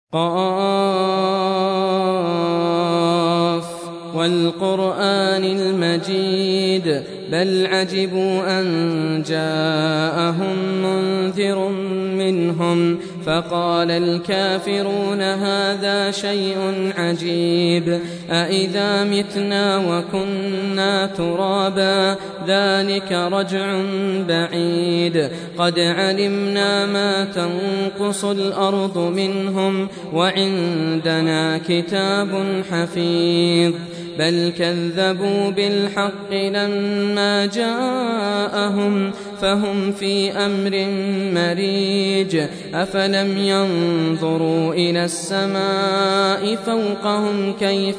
قاف والقرآن المجيد بل عجبوا أن جاءهم منذر منهم فقال الكافرون هذا شيء عجيب أإذا متنا وكنا ترابا ذلك رجع بعيد قد علمنا ما تنقص الأرض منهم وعندنا كتاب حفيظ بل كذبوا بالحق لما جاءهم فهم في أمر مريج أفلم ينظروا إلى السماء فوقهم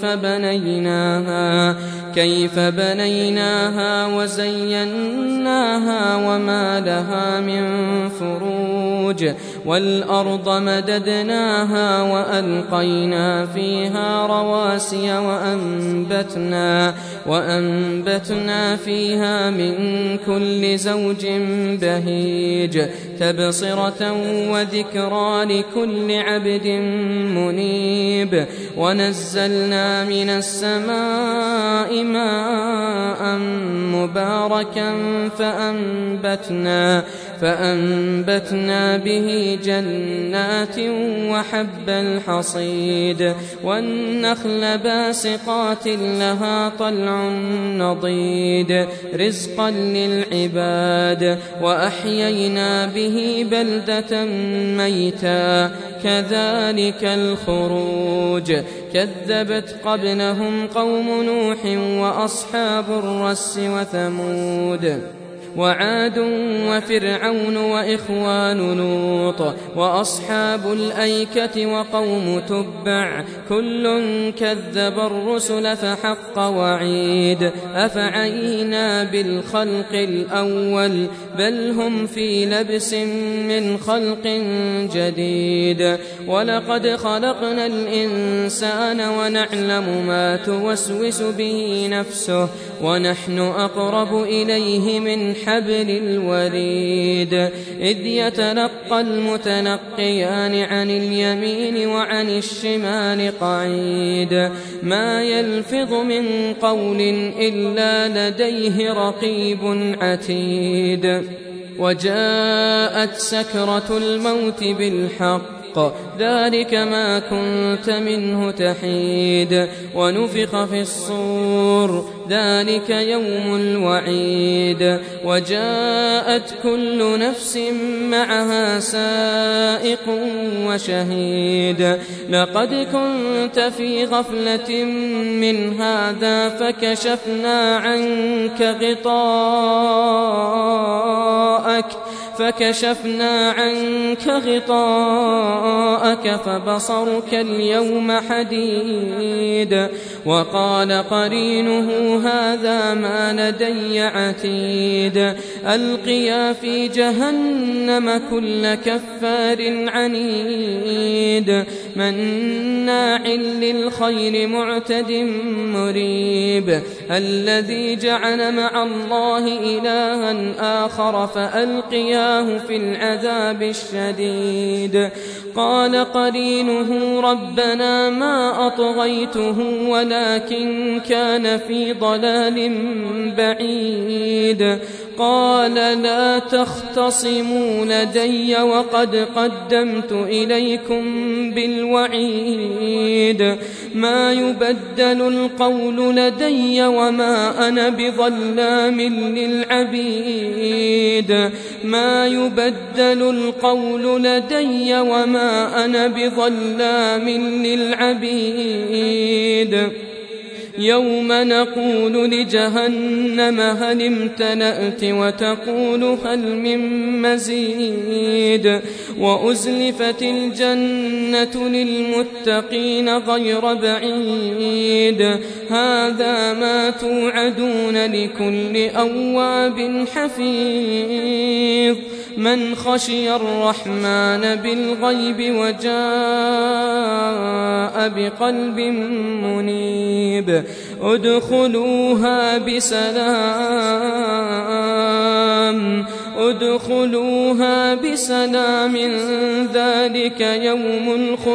كيف بنيناها وزيناها وما لها من فروج والأرض مددناها وألقينا فيها رواسي وأنبتنا فيها من كل زوج بهيج تبصرة وذكرى لكل عبد منيب ونزلنا من السماء ماء مباركا فأنبتنا به جنات وحب الحصيد والنخل باسقات لها طلع نضيد رزقا للعباد وأحيينا به بلدة ميتا كذلك الخروج كذبت قبلهم قوم نوح وأصحاب الرس وثمود وعاد وفرعون وإخوان لوط وأصحاب الأيكة وقوم تبع كل كذب الرسل فحق وعيد أفعينا بالخلق الأول بل هم في لبس من خلق جديد ولقد خلقنا الإنسان ونعلم ما توسوس به نفسه ونحن أقرب إليه من حبل الوريد إذ يتلقى المتلقيان عن اليمين وعن الشمال قعيد ما يلفظ من قول إلا لديه رقيب عتيد وجاءت سكرة الموت بالحق ذلك ما كنت منه تحيد ونفخ في الصور ذلك يوم الوعيد وجاءت كل نفس معها سائق وشهيد لقد كنت في غفلة من هذا فكشفنا عنك غطاءك فبصرك اليوم حديد وقال قرينه هذا ما لدي عتيد ألقيا في جهنم كل كفار عنيد مناع للخير معتد مريب الذي جعل مع الله إلها آخر فألقياه في العذاب الشديد قال قرينه ربنا ما أطغيته ولكن كان في ضلال بعيد قال لا تختصموا لدي وقد قدمت إليكم بالوعيد ما يبدل القول لدي وما أنا بظلام للعبيد ما يبدل القول لدي وما أنا بظلام للعبيد يوم نقول لجهنم هل امتلأت وتقول هل من مزيد وأزلفت الجنة للمتقين غير بعيد هذا ما توعدون لكل أواب حفيظ من خشي الرحمن بالغيب وجاء بقلب منيب ادخلوها بسلام ادخلوها بسلام ذلك يوم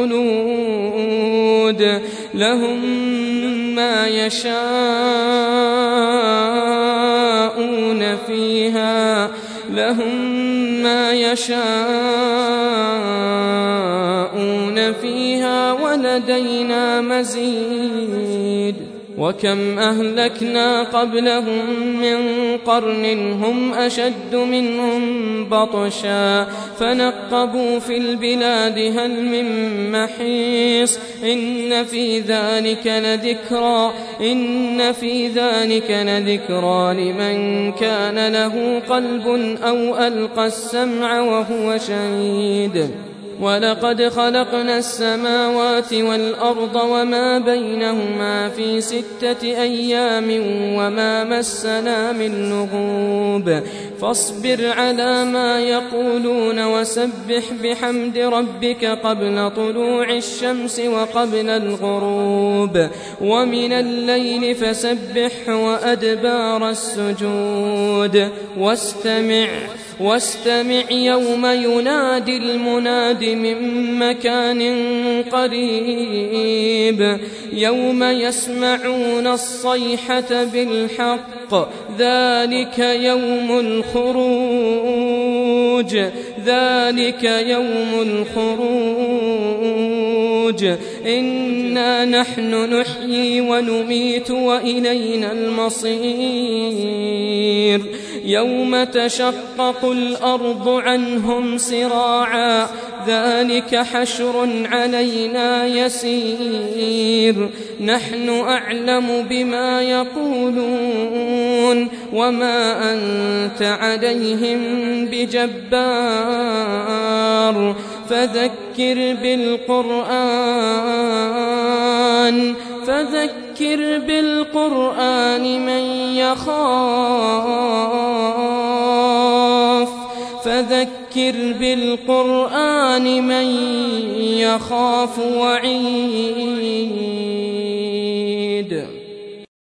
الخلود لهم ما يشاءون فيها ولدينا مزيد وكم أهلكنا قبلهم من قرن هم أشد منهم بطشا فنقبوا في البلاد هل من محيص إن في ذلك لذكرى لمن كان له قلب أو ألقى السمع وهو شهيد ولقد خلقنا السماوات والأرض وما بينهما في 6 أيام وما مسنا من لغوب فاصبر على ما يقولون وسبح بحمد ربك قبل طلوع الشمس وقبل الغروب ومن الليل فسبحه وأدبار السجود واستمع يوم ينادي المناد من مكان قريب يوم يسمعون الصيحة بالحق ذلك يوم الخروج إنا نحن نحيي ونميت وإلينا المصير يوم تشقق الأرض عنهم سراعا ذلك حشر علينا يسير نحن أعلم بما يقولون وما أنت عليهم بجبار فذكر بالقرآن من يخاف وعيد